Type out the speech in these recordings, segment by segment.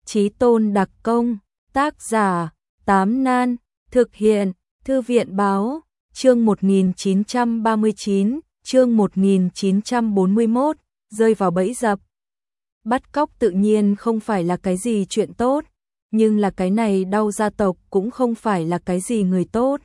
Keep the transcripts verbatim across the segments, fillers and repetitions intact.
Chí Tôn đặc công, tác giả, Tám Nan, thực hiện, Thư viện báo, chương một nghìn chín trăm ba mươi chín, chương một nghìn chín trăm bốn mươi mốt, rơi vào bẫy dập. Bắt cóc tự nhiên không phải là cái gì chuyện tốt, nhưng là cái này đau gia tộc cũng không phải là cái gì người tốt.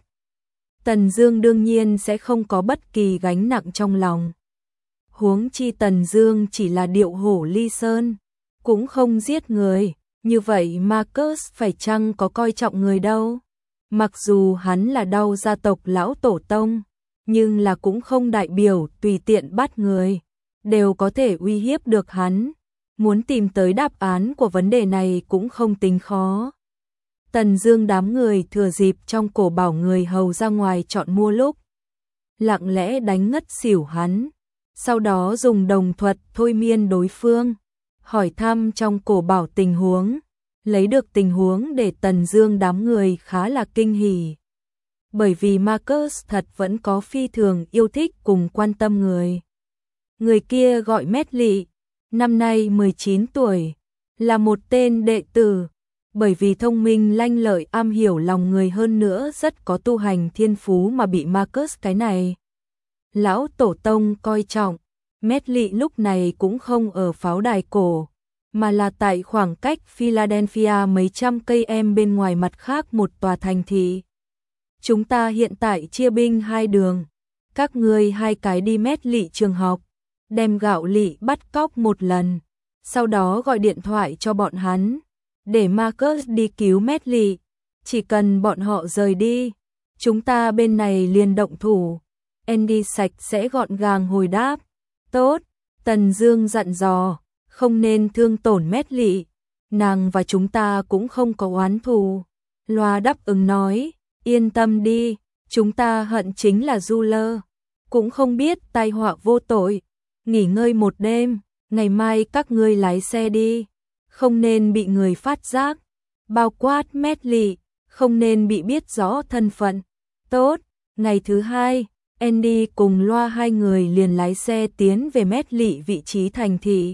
Tần Dương đương nhiên sẽ không có bất kỳ gánh nặng trong lòng. Huống chi Tần Dương chỉ là điệu hổ ly sơn, cũng không giết người, như vậy Marcus phải chăng có coi trọng người đâu. Mặc dù hắn là đau gia tộc lão tổ tông, nhưng là cũng không đại biểu tùy tiện bắt người, đều có thể uy hiếp được hắn. Muốn tìm tới đáp án của vấn đề này cũng không tính khó. Tần Dương đám người thừa dịp trong cổ bảo người hầu ra ngoài chọn mua lúc, lặng lẽ đánh ngất xỉu hắn, sau đó dùng đồng thuật thôi miên đối phương, hỏi thăm trong cổ bảo tình huống, lấy được tình huống để Tần Dương đám người khá là kinh hỉ. Bởi vì Marcus thật vẫn có phi thường yêu thích cùng quan tâm người. Người kia gọi Mét Lị, năm nay mười chín tuổi, là một tên đệ tử, bởi vì thông minh lanh lợi am hiểu lòng người hơn nữa rất có tu hành thiên phú mà bị Marcus cái này lão tổ tông coi trọng. Mét Lị lúc này cũng không ở pháo đài cổ, mà là tại khoảng cách Philadelphia mấy trăm cây em bên ngoài mặt khác một tòa thành thị. Chúng ta hiện tại chia binh hai đường, các ngươi hai cái đi Mét Lị trường học, đem Gạo Lị bắt cóc một lần, sau đó gọi điện thoại cho bọn hắn, để Marcus đi cứu Mét Lị. Chỉ cần bọn họ rời đi, chúng ta bên này liền động thủ. Andy sạch sẽ gọn gàng hồi đáp. Tốt, Tần Dương dặn dò, không nên thương tổn Mét Lị, nàng và chúng ta cũng không có oán thù. Loa đáp ứng nói, yên tâm đi, chúng ta hận chính là Du Lơ, cũng không biết tai họa vô tội. Nghỉ ngơi một đêm, ngày mai các ngươi lái xe đi, không nên bị người phát giác, bao quát Mét Lị, không nên bị biết rõ thân phận. Tốt, ngày thứ hai, Andy cùng Loa hai người liền lái xe tiến về Mét Lị vị trí thành thị.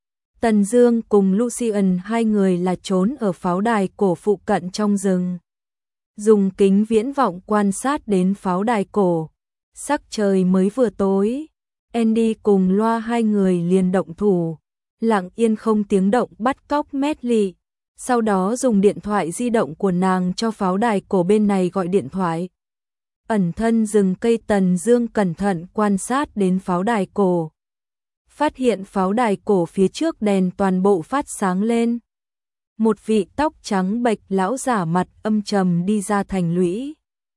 Tần Dương cùng Lucian hai người là trốn ở pháo đài cổ phụ cận trong rừng. Dùng kính viễn vọng quan sát đến pháo đài cổ, sắc trời mới vừa tối. Andy cùng Loa hai người liền động thủ, lặng yên không tiếng động bắt cóc Mét Lị, sau đó dùng điện thoại di động của nàng cho pháo đài cổ bên này gọi điện thoại. Ẩn thân rừng cây, Tần Dương cẩn thận quan sát đến pháo đài cổ, phát hiện pháo đài cổ phía trước đèn toàn bộ phát sáng lên. Một vị tóc trắng bệch lão giả mặt âm trầm đi ra thành lũy.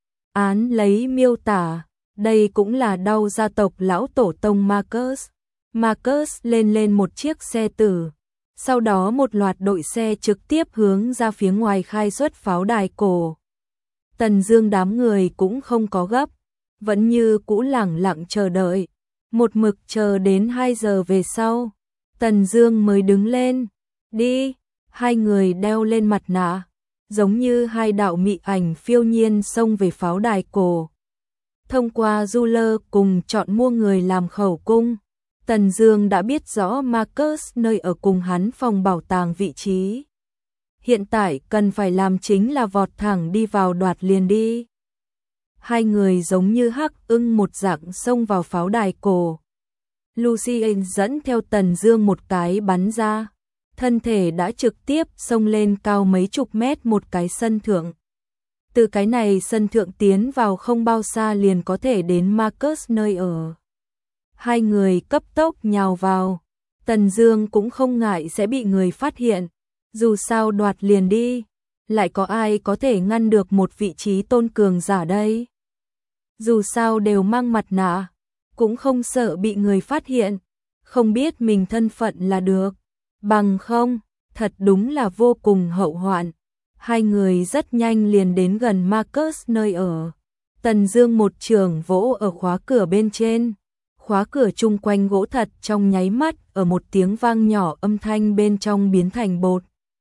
Án lấy miêu tả, đây cũng là đau gia tộc lão tổ tông Marcus. Marcus lên lên một chiếc xe tử, sau đó một loạt đội xe trực tiếp hướng ra phía ngoài khai xuất pháo đài cổ. Tần Dương đám người cũng không có gấp, vẫn như cũ lẳng lặng chờ đợi. Một mực chờ đến hai giờ về sau, Tần Dương mới đứng lên. Đi, hai người đeo lên mặt nạ, giống như hai đạo mị ảnh phiêu nhiên xông về pháo đài cổ. Thông qua Du Lơ cùng chọn mua người làm khẩu cung, Tần Dương đã biết rõ Marcus nơi ở cùng hắn phòng bảo tàng vị trí. Hiện tại cần phải làm chính là vọt thẳng đi vào đoạt liền đi. Hai người giống như hắc ưng một dạng xông vào pháo đài cổ. Lucian dẫn theo Tần Dương một cái bắn ra, thân thể đã trực tiếp xông lên cao mấy chục mét một cái sân thượng. Từ cái này sân thượng tiến vào không bao xa liền có thể đến Marcus nơi ở. Hai người cấp tốc nhào vào, Tần Dương cũng không ngại sẽ bị người phát hiện, dù sao đoạt liền đi, lại có ai có thể ngăn được một vị trí tôn cường giả đây. Dù sao đều mang mặt nạ, cũng không sợ bị người phát hiện, không biết mình thân phận là được. Bằng không, thật đúng là vô cùng hậu hoạn. Hai người rất nhanh liền đến gần Marcus nơi ở. Tần Dương một chưởng vỗ ở khóa cửa bên trên. Khóa cửa chung quanh gỗ thật trong nháy mắt ở một tiếng vang nhỏ âm thanh bên trong biến thành bột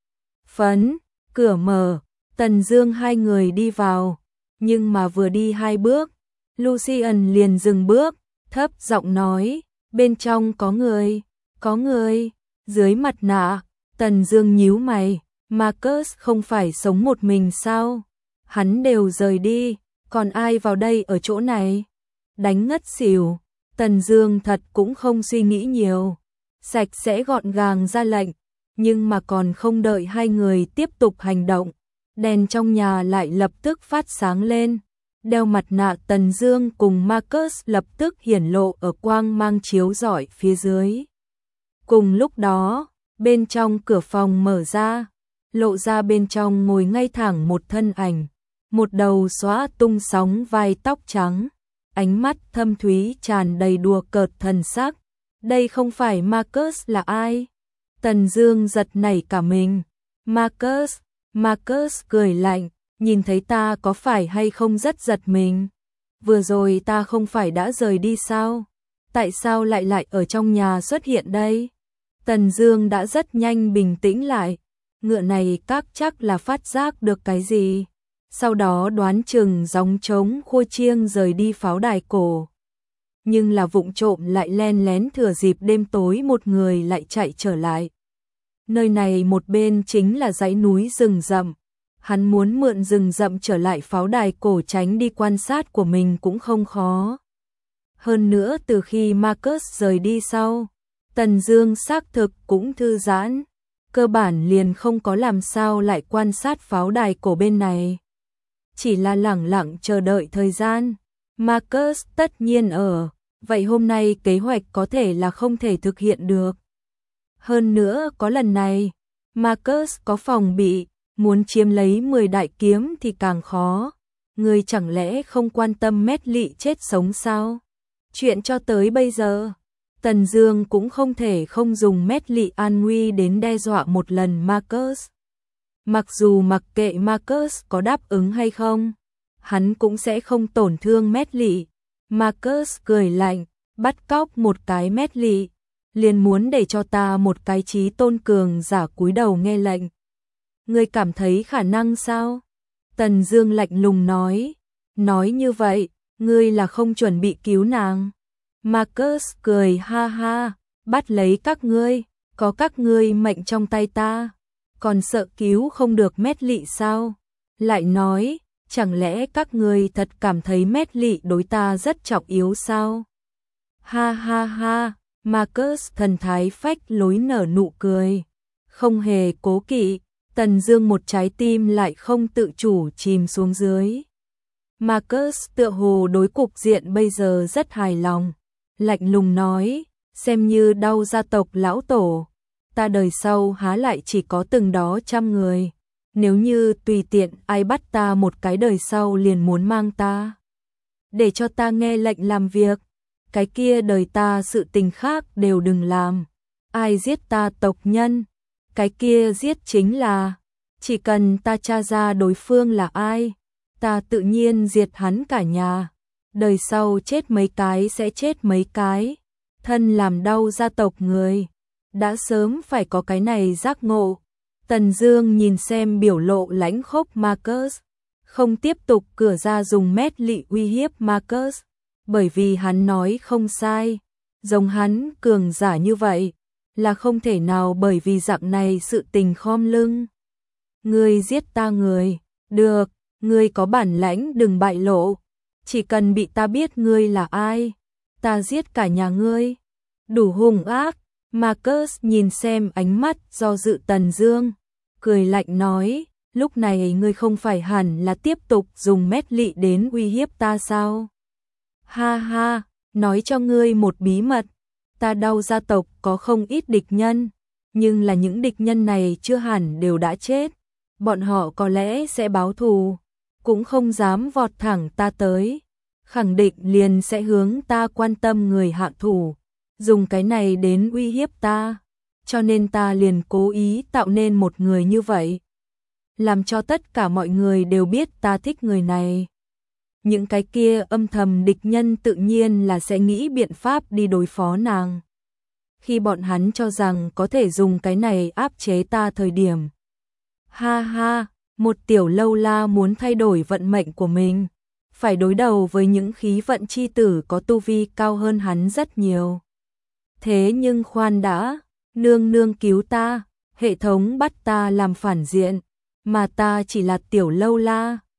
phấn. Cửa mở, Tần Dương hai người đi vào, nhưng mà vừa đi hai bước, Lucian liền dừng bước, thấp giọng nói, bên trong có người, có người. Dưới mặt nạ, Tần Dương nhíu mày, Marcus không phải sống một mình sao? Hắn đều rời đi, còn ai vào đây ở chỗ này? Đánh ngất xỉu, Tần Dương thật cũng không suy nghĩ nhiều, sạch sẽ gọn gàng ra lệnh, nhưng mà còn không đợi hai người tiếp tục hành động, đèn trong nhà lại lập tức phát sáng lên. Đeo mặt nạ Tần Dương cùng Marcus lập tức hiển lộ ở quang mang chiếu rọi phía dưới. Cùng lúc đó, bên trong cửa phòng mở ra, lộ ra bên trong ngồi ngay thẳng một thân ảnh, một đầu xóa tung sóng vai tóc trắng, ánh mắt thâm thúy tràn đầy đùa cợt thần sắc. Đây không phải Marcus là ai? Tần Dương giật nảy cả mình. Marcus, Marcus cười lạnh, nhìn thấy ta có phải hay không rất giật mình? Vừa rồi ta không phải đã rời đi sao? Tại sao lại lại ở trong nhà xuất hiện đây? Tần Dương đã rất nhanh bình tĩnh lại, ngựa này các chắc là phát giác được cái gì. Sau đó đoán chừng gióng trống khua chiêng rời đi pháo đài cổ. Nhưng là vụng trộm lại len lén thừa dịp đêm tối một người lại chạy trở lại. Nơi này một bên chính là dãy núi rừng rậm. Hắn muốn mượn rừng rậm trở lại pháo đài cổ tránh đi quan sát của mình cũng không khó. Hơn nữa từ khi Marcus rời đi sau, Tần Dương xác thực cũng thư giãn, cơ bản liền không có làm sao lại quan sát pháo đài cổ bên này. Chỉ là lẳng lặng chờ đợi thời gian. Marcus tất nhiên ở, vậy hôm nay kế hoạch có thể là không thể thực hiện được. Hơn nữa có lần này, Marcus có phòng bị, muốn chiếm lấy mười đại kiếm thì càng khó. Người chẳng lẽ không quan tâm Mét Lị chết sống sao? Chuyện cho tới bây giờ, Tần Dương cũng không thể không dùng Mét Lị an nguy đến đe dọa một lần Marcus. Mặc dù mặc kệ Marcus có đáp ứng hay không, hắn cũng sẽ không tổn thương Mét Lị. Marcus cười lạnh, bắt cóc một cái Mét Lị, liền muốn để cho ta một cái chí tôn cường giả cúi đầu nghe lệnh. Ngươi cảm thấy khả năng sao? Tần Dương lạnh lùng nói, nói như vậy, ngươi là không chuẩn bị cứu nàng. Marcus cười ha ha, bắt lấy các ngươi, có các ngươi mệnh trong tay ta, còn sợ cứu không được Mét Lị sao? Lại nói, chẳng lẽ các ngươi thật cảm thấy Mét Lị đối ta rất trọng yếu sao? Ha ha ha, Marcus thần thái phách lối nở nụ cười, không hề cố kỵ. Tần Dương một trái tim lại không tự chủ chìm xuống dưới. Marcus tựa hồ đối cục diện bây giờ rất hài lòng, lạnh lùng nói, xem như đau gia tộc lão tổ, ta đời sau há lại chỉ có từng đó trăm người, nếu như tùy tiện ai bắt ta một cái đời sau liền muốn mang ta, để cho ta nghe lệnh làm việc, cái kia đời ta sự tình khác đều đừng làm, ai giết ta tộc nhân, cái kia giết chính là, chỉ cần ta tra ra đối phương là ai, ta tự nhiên diệt hắn cả nhà, đời sau chết mấy cái sẽ chết mấy cái, thân làm đau gia tộc người, đã sớm phải có cái này giác ngộ. Tần Dương nhìn xem biểu lộ lãnh khốc Marcus, không tiếp tục cửa ra dùng Mét Lị uy hiếp Marcus, bởi vì hắn nói không sai, giống hắn cường giả như vậy, là không thể nào bởi vì dạng này sự tình khom lưng. Ngươi giết ta người, được, ngươi có bản lãnh đừng bại lộ, chỉ cần bị ta biết ngươi là ai, ta giết cả nhà ngươi. Đủ hung ác. Marcus nhìn xem ánh mắt do dự Tần Dương, cười lạnh nói, lúc này ngươi không phải hẳn là tiếp tục dùng Mét Lị đến uy hiếp ta sao? Ha ha, nói cho ngươi một bí mật, ta đau gia tộc có không ít địch nhân, nhưng là những địch nhân này chưa hẳn đều đã chết, bọn họ có lẽ sẽ báo thù, cũng không dám vọt thẳng ta tới, khẳng định liền sẽ hướng ta quan tâm người hạ thủ, dùng cái này đến uy hiếp ta, cho nên ta liền cố ý tạo nên một người như vậy, làm cho tất cả mọi người đều biết ta thích người này. Những cái kia âm thầm địch nhân tự nhiên là sẽ nghĩ biện pháp đi đối phó nàng. Khi bọn hắn cho rằng có thể dùng cái này áp chế ta thời điểm. Ha ha, một tiểu lâu la muốn thay đổi vận mệnh của mình, phải đối đầu với những khí vận chi tử có tu vi cao hơn hắn rất nhiều. Thế nhưng khoan đã, nương nương cứu ta, hệ thống bắt ta làm phản diện, mà ta chỉ là tiểu lâu la,